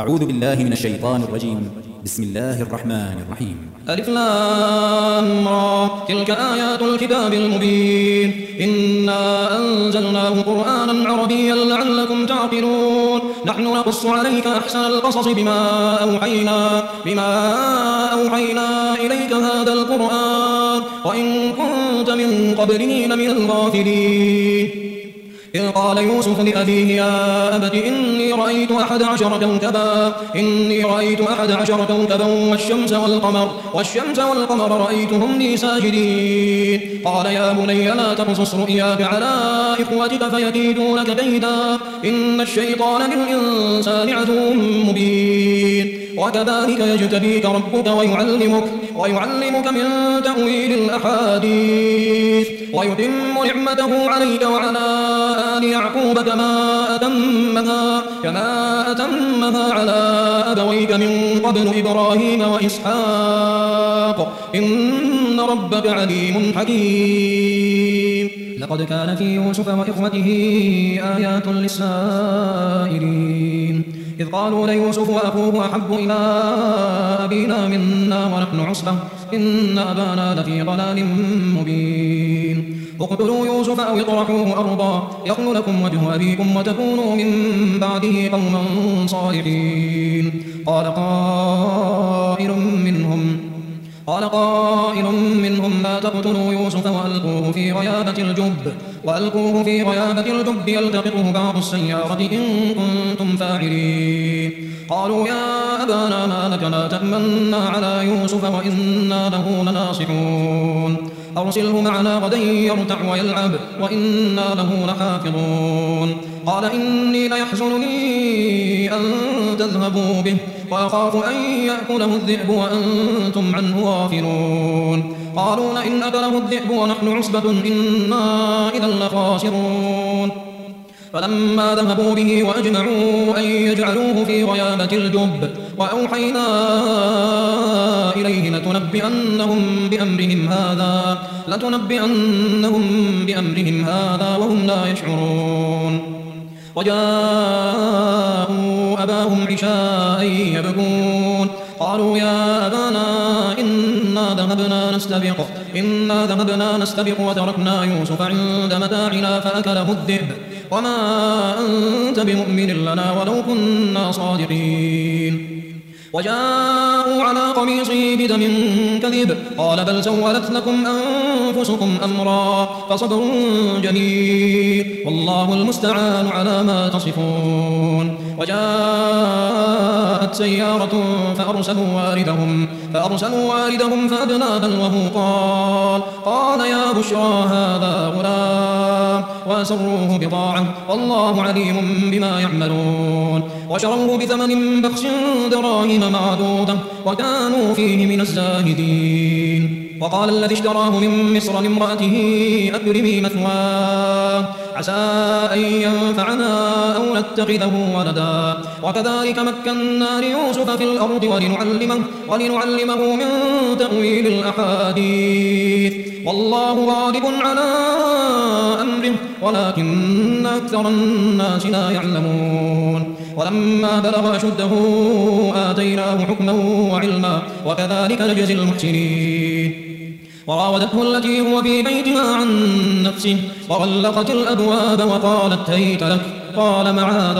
أعوذ بالله من الشيطان الرجيم. بسم الله الرحمن الرحيم. ألف لام را تلك آيات الكتاب المبين إنا أنزلناه قرآنا عربيا لعلكم تعقلون نحن نقص عليك أحسن القصص بما أوحينا إليك هذا القرآن وإن كنت من قبله لمن الغافلين إذ قال يوسف لأبيه يا أبت إني رأيت 11 كوكبا والشمس والقمر رأيتهم لي ساجدين قال يا بني لا تقصص رؤياك على إخوتك فيكيدوا لك كيدا إن الشيطان للإنسان عدو مبين وكذلك يجتبيك ربك ويعلمك من تأويل الأحاديث ويتم نعمته عليك وعلى آل يعقوب كما أتمها على أبويك من قبل إبراهيم وإسحاق إن ربك عليم حكيم لقد كان في يوسف وإخوته آيات للسائلين إذ قالوا ليوسف وأخوه أحب إلى أبينا منا ونحن عصبة إن أبانا لفي ضلال مبين اقتلوا يوسف أو اطرحوه أرضا يخل لكم وجه أبيكم وتكونوا من بعده قوما صالحين قال قائل منهم لا تقتلوا يوسف وألقوه في غيابة الجب يلتقطه بعض السيارة إن كنتم فاعلين قالوا يا أبانا ما لك لا تأمنا على يوسف وإنا له لناصحون أرسله معنا غدا يرتع ويلعب وإنا له لحافظون قال إني ليحزنني أن تذهبوا به وأخاف أن يأكله الذئب وأنتم عنه غافلون قالوا لئن أكله الذئب ونحن عصبة إنا إذا لخاسرون فلما ذهبوا به وأجمعوا أن يجعلوه في غيابة الجب وأوحينا إليه لتنبئنهم بأمرهم هذا وهم لا يشعرون وجاءوا أباهم عشاء يبكون قالوا يا أبانا إنا ذهبنا نستبق وتركنا يوسف عند متاعنا فأكله الذئب وما أنت بمؤمن لنا ولو كنا صادقين وجاءوا على قميصه بدم كذب قال بل سولت لكم أنفسكم أمرا فصبر جميل والله المستعان على ما تصفون وجاءت سيارة فأرسلوا واردهم فأدلى دلوه قال يا بشرى هذا غلام وأسروه بضاعة والله عليم بما يعملون وشروه بثمن بخس دراهم معدودة وكانوا فيه من الزاهدين وقال الذي اشتراه من مصر لامرأته أكرمي مثواه عسى أن ينفعنا أو نتخذه ولدا وكذلك مكنا ليوسف في الأرض ولنعلمه من تأويل الأحاديث والله غالب على أمره ولكن أكثر الناس لا يعلمون ولما بلغ أشده آتيناه حكما وعلما وكذلك نجزي المحسنين وراودته التي هو في بيتها عن نفسه وغلقت الأبواب وقالت هيت لك قال معاذ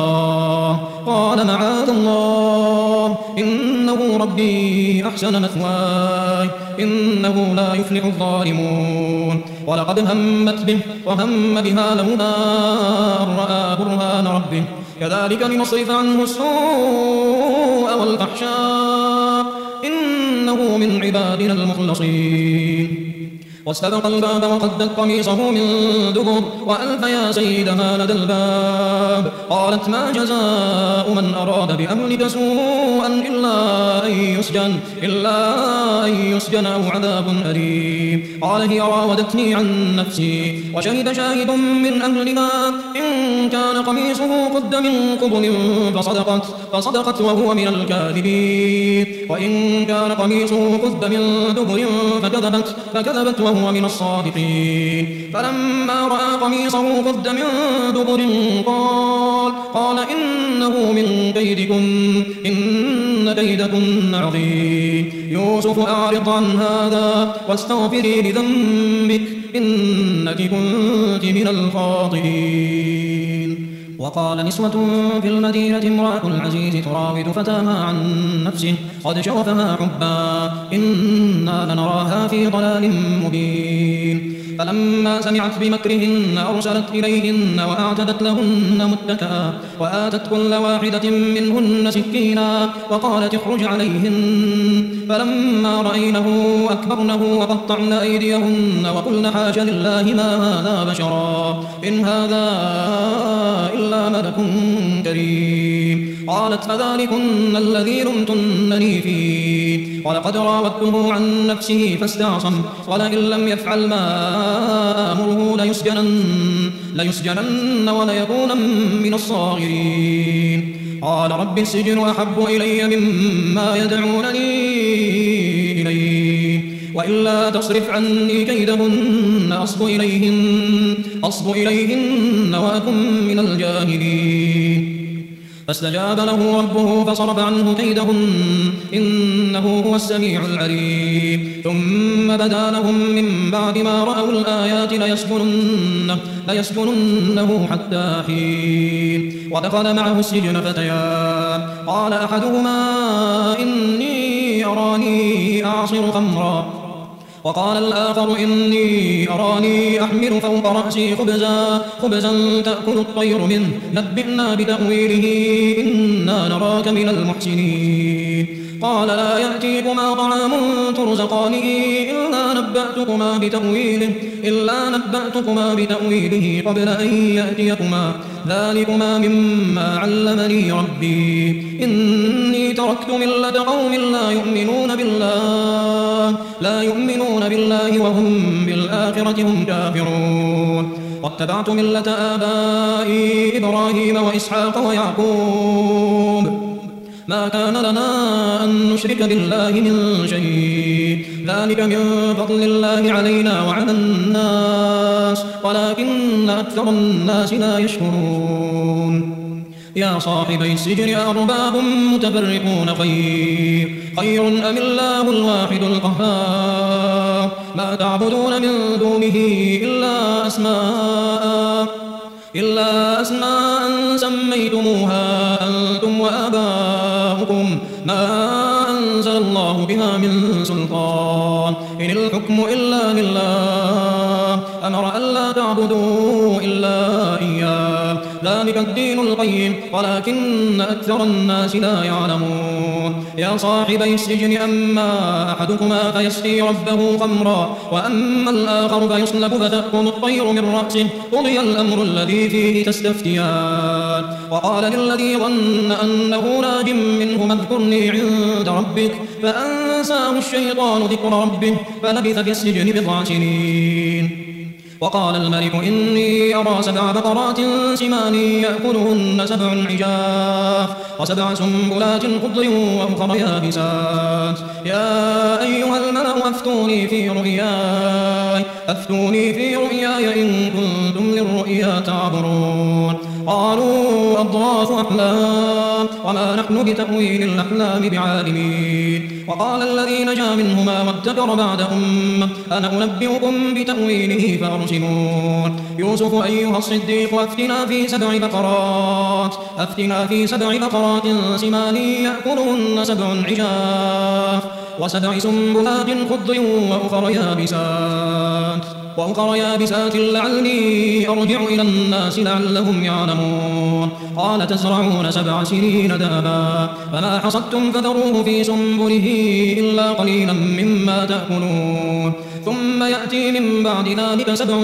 الله إنه ربي أحسن مثواي إنه لا يفلح الظالمون ولقد همت به وهم بها لولا أن رأى برهان ربه كذلك لنصرف عنه السوء والفحشاء إنه من عبادنا المخلصين واستبق الباب وقدت قميصه من دبر وألف يا سيدها لدى الباب قالت ما جزاء من أراد بأهلك سوءا إلا أن يسجن أو عذاب أليم قال هي راودتني عن نفسي وشهد شاهد من أهلها إن كان قميصه قد من قبل فصدقت وهو من الكاذبين وإن كان قميصه قد من دبر فكذبت وهو لهو من الصادقين. فلما رأى قميصه قد من دبر قال إنه من كيدكن إن كيدكن عظيم. يوسف أعرض عن هذا واستغفري لذنبك إنك كنت من الخاطئين. وقال نسوة في المدينة امرأة العزيز تراود فتاها عن نفسه قد شغفها حبا إنا لنراها في ضلال مبين. فلما سمعت بمكرهن أرسلت إليهن وأعتدت لهن متكئا وآتت كل واحدة منهن سكينا وقالت اخرج عليهن. فلما رأينه أكبرنه وقطعن أيديهن وقلن حاش لله ما هذا بشرا إن هذا إلا ملك كريم. قالت فذلكن الذي لمتنني فيه ولقد راودته عن نفسه فاستعصم ولئن لم يفعل ما آمره ليسجنن وليكون من الصاغرين. قال رب السجن أحب إلي مما يدعونني إليه وإلا تصرف عني كيدهن أصب إليهن وأكن من الجاهلين. فاستجاب له ربه فصرف عنه كيدهن إنه هو السميع العليم. ثم بدا لهم من بعد ما رأوا الآيات ليسجننه حتى حين. ودخل معه السجن فتيان قال أحدهما إني أراني أعصر خمرا وقال الآخر إني أراني أحمل فوق رأسي خبزا تأكل الطير منه نبئنا بتأويله إنا نراك من المحسنين. قال لا يأتيكما طعام ترزقانه إلا نبأتكما بتأويله قبل أن يأتيكما ذلكما مما علمني ربي إني تركت ملة قوم لا يؤمنون بالله وهم بالآخرة هم كافرون. واتبعت ملة آبائي إبراهيم وإسحاق ويعقوب ما كان لنا أن نشرك بالله من شيء ذلك من فضل الله علينا وعلى الناس ولكن أكثر الناس لا يشكرون. يا صاحبي السجن أرباب متفرقون خير أم الله الواحد القهار ما تعبدون من دونه إلا أسماء سميتموها أنتم وآباؤكم ما أنزل الله بها من سلطان إن الحكم إلا لله أمر ألا تعبدوا إلا إياه ذلك الدين القيم ولكن أكثر الناس لا يعلمون. يا صاحبي السجن أما أحدكما فيسقي ربه خمرا وأما الآخر فيصلب فتأكل الطير من رأسه قضي الأمر الذي فيه تستفتيان. وقال للذي ظن أنه ناج منه اذكرني عند ربك فأنساه الشيطان ذكر ربه فلبث في السجن 9 سنين. وقال الملك إني أرى 7 بقرات سمان يأكلهن 7 عجاف و7 سنبلات خضر وأخر يابسات. يا أيها الملأ أفتوني في رؤياي إن كنتم للرؤيا تعبرون. قالوا أضغاث أحلام وما نحن بتأويل الأحلام بعالمين. وقال الذي نجا منهما وادكر بعد أمة أنا أنبئكم بتأويله فأرسلون. يوسف أيها الصديق أفتنا في 7 بقرات سمان يأكلهن 7 عجاف و7 سنبلات خضر وأخر يابسات لعلي أرجع إلى الناس لعلهم يعلمون. قال تزرعون 7 سنين دابا فما حصدتم فذروه في سنبله إلا قليلا مما تأكلون. ثم يأتي من بعد ذلك 7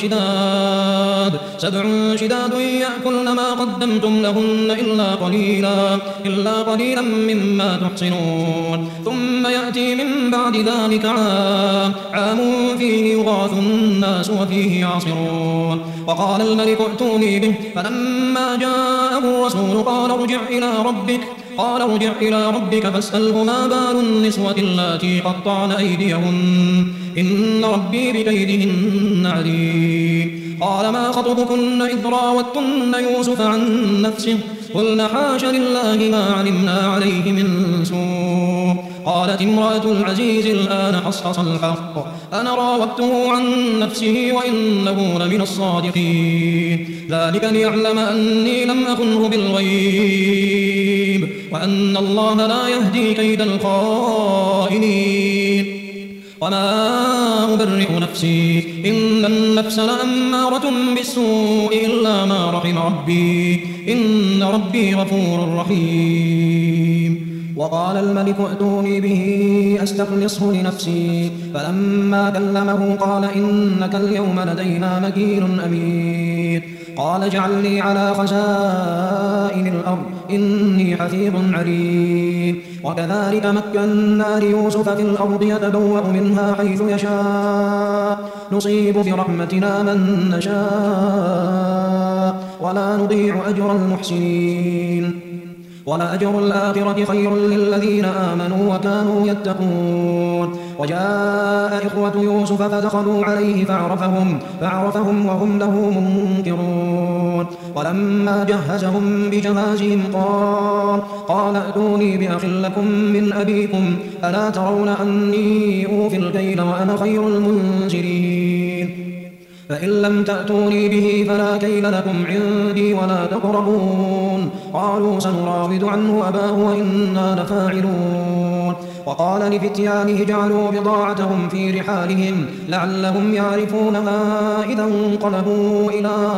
شداد يأكلن ما قدمتم لهن إلا قليلا مما تحصنون. ثم يأتي من بعد ذلك عام فيه يغاث الناس وفيه يعصرون. وقال الملك ائتوني به فلما جاءه الرسول قال ارجع إلى ربك قال ارجع إلى ربك فاسأله ما بال النسوة اللاتي قطعن أيديهن إن ربي بكيدهن عليم. قال ما خطبكن إذ راوتن يوسف عن نفسه قلنا حاش لله ما علمنا عليه من سوء. قالت امرأة العزيز الآن حصحص الحق أنا راودته عن نفسه وإنه لمن الصادقين ذلك ليعلم أني لم أخنه بالغيب وأن الله لا يهدي كيد الخائنين. وما أبرئ نفسي إن النفس لأمارة بالسوء إلا ما رحم ربي إن ربي غفور رحيم. وقال الملك ائتوني به أستخلصه لنفسي فلما كلمه قال إنك اليوم لدينا مكين أمين. قال اجعلني على خزائن الأرض إني حفيظ عليم. وكذلك مكنا ليوسف في الأرض يتبوأ منها حيث يشاء نصيب برحمتنا من نشاء ولا نضيع أجر المحسنين ولأجر الآخرة خير للذين آمنوا وكانوا يتقون. وجاء إخوة يوسف فدخلوا عليه فعرفهم وهم له منكرون. ولما جهزهم بجهازهم قال ائتوني بأخ لكم من أبيكم ألا ترون أني أوفي الكيل وأنا خير المنزلين فإن لم تأتوني به فلا كيل لكم عندي ولا تقربون. قالوا سنراود عنه أباه وإنا لفاعلون. وقال لفتيانه اجعلوا بضاعتهم في رحالهم لعلهم يعرفونها إذا انقلبوا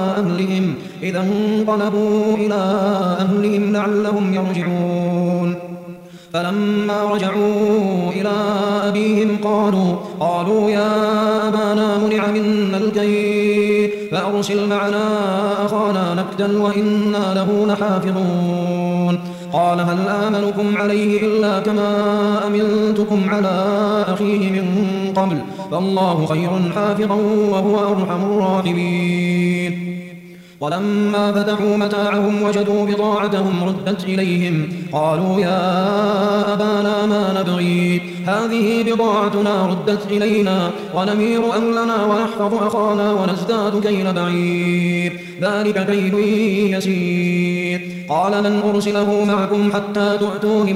إلى أهلهم لعلهم يرجعون. فلما رجعوا إلى أبيهم قالوا يا أبانا منع منا الكيل فأرسل معنا أخانا نكتل وإنا له لحافظون. قال هل آمنكم عليه إلا كما أمنتكم على أخيه من قبل فالله خير حافظا وهو أرحم الراحمين. ولما فتحوا متاعهم وجدوا بضاعتهم ردت إليهم قالوا يا أبانا ما نبغي هذه بضاعتنا ردت إلينا ونمير أهلنا ونحفظ أخانا ونزداد كيل بعير ذلك كيل يسير. قال لن أرسله معكم حتى تؤتون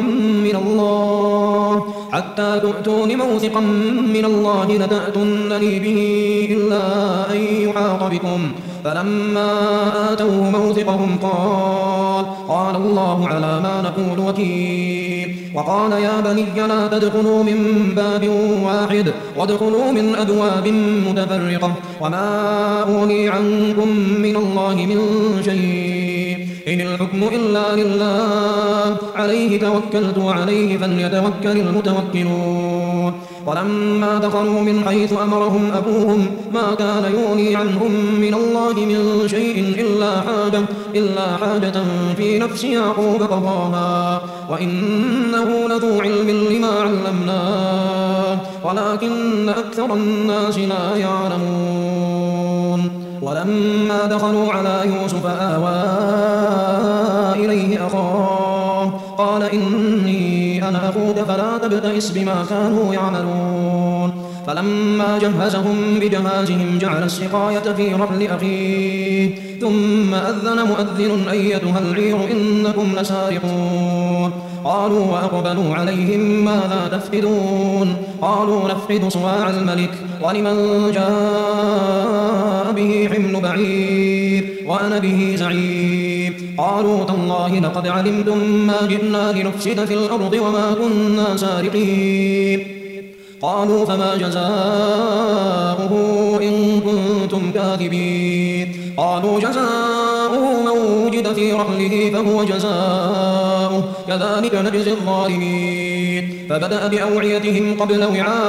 موثقا من الله لتأتونني به إلا أن يحاط بكم. فلما آتوه موثقهم قال الله على ما نقول وكيل. وقال يا بني لا تدخلوا من باب واحد وادخلوا من أبواب متفرقة وما أغني عنكم من الله من شيء إن الحكم إلا لله عليه توكلت وعليه فليتوكل المتوكلون. ولما دخلوا من حيث أمرهم أبوهم ما كان يغني عنهم من الله من شيء إلا حاجة في نفس يعقوب قضاها وإنه لذو علم لما علمناه ولكن أكثر الناس لا يعلمون. ولما دخلوا على يوسف آوى إليه أخاه قال إني أنا أخوك فلا تبتئس بما كانوا يعملون. فلما جهزهم بجهازهم جعل السقاية في رحل أخيه ثم أذن مؤذن أيتها العير إنكم لسارقون. قالوا وأقبلوا عليهم ماذا تفقدون قالوا نفقد صواع الملك ولمن جاء به حمل بعير وأنا به زعيم. قالوا تالله لقد علمتم ما جئنا لنفسد في الأرض وما كنا سارقين. قالوا فما جزاؤه إن كنتم كاذبين. قالوا جزاؤه من وجد في رحله فهو جزاؤه كذلك نجزي الظالمين. فبدأ بأوعيتهم قبل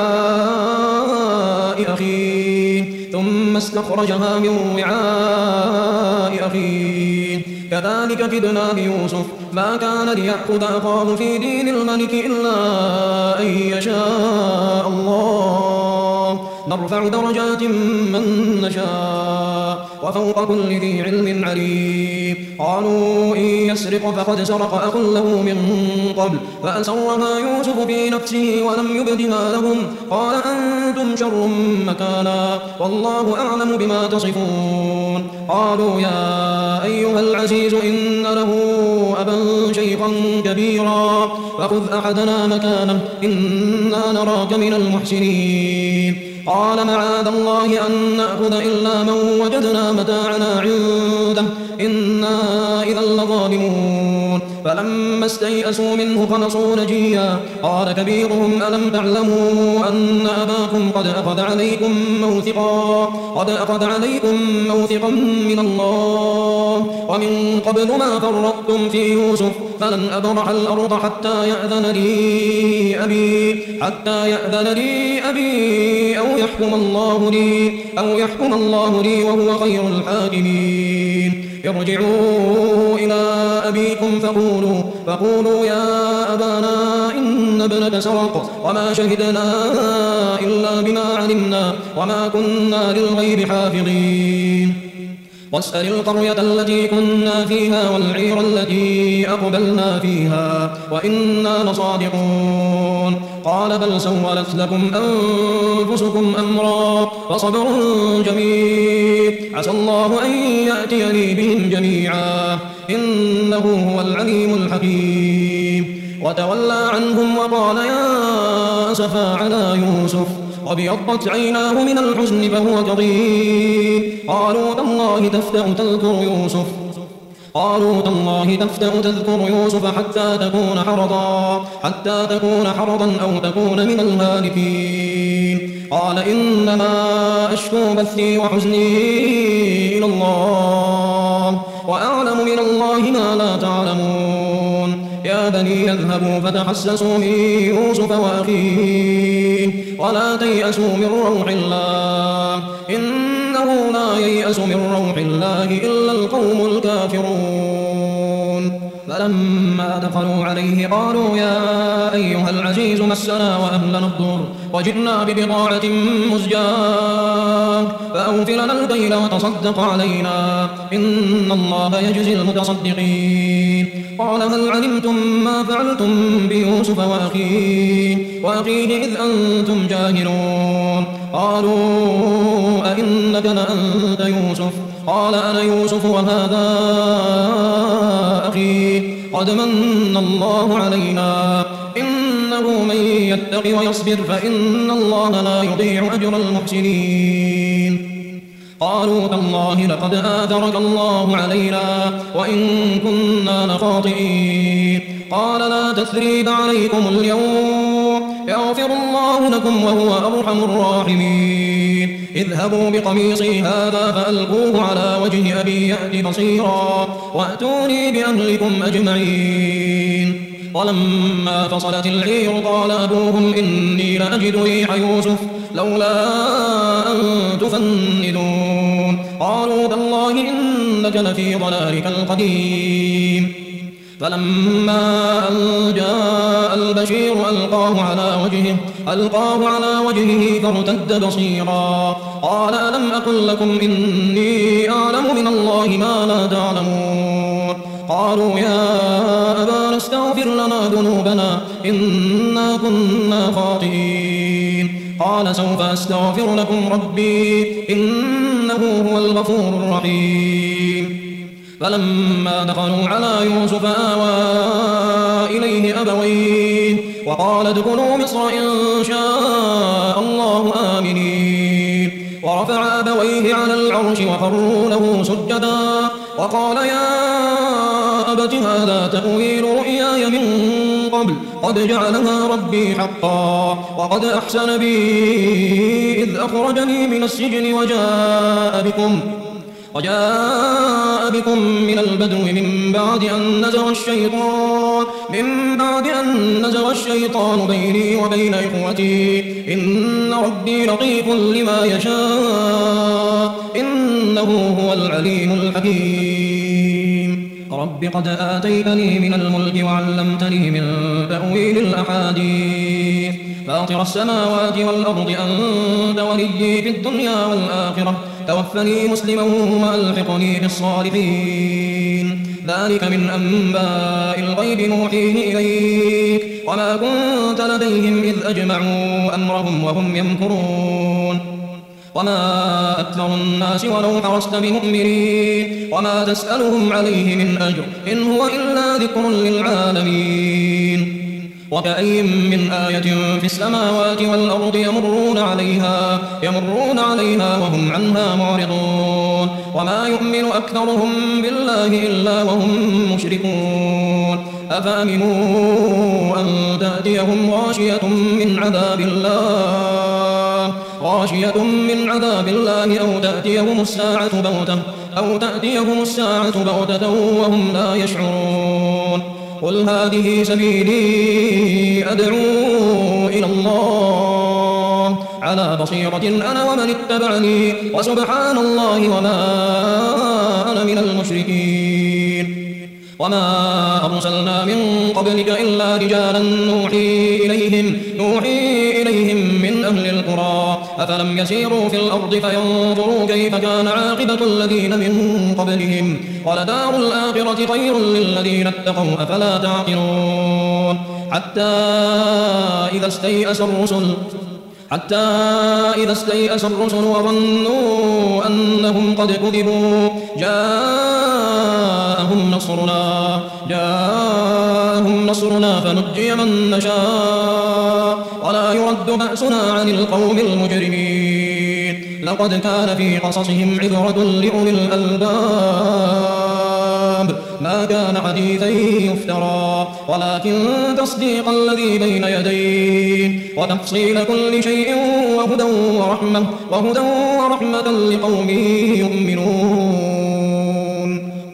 وعاء أخيه ثم استخرجها من وعاء أخيه كذلك كدنا ليوسف ما كان ليأخذ أخاه في دين الملك إلا أن يشاء الله نرفع درجات من نشاء وفوق كل ذي علم عليم. قالوا إن يسرق فقد سرق أخ له من قبل فأسرها يوسف في نفسه ولم يبدها لهم قال أنتم شر مكانا والله أعلم بما تصفون. قالوا يا أيها العزيز إن له أبا شيخا كبيرا فخذ أحدنا مكانه إنا نراك من المحسنين. قال معاذ الله أن نأخذ إلا من وجدنا متاعنا عنده إنا إذا لظالمون. فلما استيئسوا منه خلصوا نجيا قال كبيرهم ألم تعلموا أن أباكم قد أخذ عليكم موثقا من الله ومن قبل ما فرطتم في يوسف فلن أبرح الأرض حتى يأذن لي أبي أو يحكم الله لي وهو خير الحاكمين. ارجعوا إلى أبيكم فقولوا يا أبانا إن ابنك سرق وما شهدنا إلا بما علمنا وما كنا للغيب حافظين. واسأل القرية التي كنا فيها والعير التي أقبلنا فيها وإنا لصادقون. قال بل سولت لكم أنفسكم أمرا فصبر جميل عسى الله أن يأتيني بهم جميعا إنه هو العليم الحكيم. وتولى عنهم وقال يا أسفا على يوسف وابيضت عيناه من الحزن فهو كظيم. قالوا تالله تفتأ تذكر يوسف حتى تكون حرضا أو تكون من الهالكين. قال إنما أشكو بثي وحزني إلى الله وأعلم من الله ما لا تعلمون. يا بني اذهبوا فتحسسوا من يوسف وأخيه ولا تيأسوا من روح الله إنه لا ييأس من روح الله إلا القوم الكافرون. فلما دخلوا عليه قالوا يا أيها العزيز مسنا وأهلنا الضر وجئنا ببضاعة مزجاة فأوف لنا الكيل وتصدق علينا إن الله يجزي المتصدقين. قال هل علمتم ما فعلتم بيوسف وأخيه إذ أنتم جاهلون. قالوا أئنك لأنت يوسف قال أنا يوسف وهذا أخي قد من الله علينا إنه من يتق ويصبر فإن الله لا يضيع أجر المحسنين. قالوا تالله لقد آثرك الله علينا وإن كنا لخاطئين. قال لا تثريب عليكم اليوم يغفر الله لكم وهو أرحم الراحمين. اذهبوا بقميصي هذا فألقوه على وجه أبي يأت بصيرا وأتوني بأهلكم أجمعين. ولما فصلت العير قال أبوهم إني لأجد ريح يوسف لولا أن تفندون. قالوا تالله إنك لفي ضلالك القديم. فلما أن جاء البشير ألقاه على وجهه فارتد بصيرا قال ألم أقل لكم إني أعلم من الله ما لا تعلمون. قالوا يا أبانا استغفر لنا ذنوبنا إنا كنا خاطئين. قال سوف أستغفر لكم ربي إنه هو الغفور الرحيم. فلما دخلوا على يوسف آوى إليه أبويه وقال ادخلوا مصر إن شاء الله آمنين. ورفع أبويه على العرش وخروا له سجدا وقال يا أبت هذا تأويل رؤياي من قبل قد جعلها ربي حقا وقد أحسن بي إذ أخرجني من السجن وجاء بكم من البدو من بعد أن نزغ الشيطان بيني وبين إخوتي إن ربي لطيف لما يشاء إنه هو العليم الحكيم. رب قد آتيتني من الملك وعلمتني من تأويل الأحاديث فاطر السماوات والأرض أنت وليي في الدنيا والآخرة توفني مسلما وألحقني بالصالحين ذلك من أنباء الغيب نوحيه إليك وما كنت لديهم إذ أجمعوا أمرهم وهم يمكرون وما أكثر الناس ولو حرصت بمؤمنين وما تسألهم عليه من أجر إن هو إلا ذكر للعالمين وكأي من آية في السماوات والأرض يمرون عليها وهم عنها معرضون وما يؤمن أكثرهم بالله إلا وهم مشركون أفأمنوا أن تأتيهم غاشية من عذاب الله أو تأتيهم الساعة بغتة وهم لا يشعرون قل هذه سبيلي أدعو إلى الله على بصيرة أنا ومن اتبعني وسبحان الله وما أنا من المشركين وما أرسلنا من قبلك إلا رجالا نوحي إليهم من أهل القرى أفلم يسيروا في الأرض فينظروا كيف كان عاقبة الذين من قبلهم ولدار الآخرة خير للذين اتقوا أفلا تعقلون حتى إذا استيأس الرسل وظنوا أنهم قد كذبوا جاءهم نصرنا فنجي من نشاء ولا يرد بأسنا عن القوم المجرمين لقد كان في قصصهم عبرة لأولي الألباب ما كان حديثا يفترى ولكن تصديق الذي بين يديه وتفصيل كل شيء وهدى ورحمة لقوم يؤمنون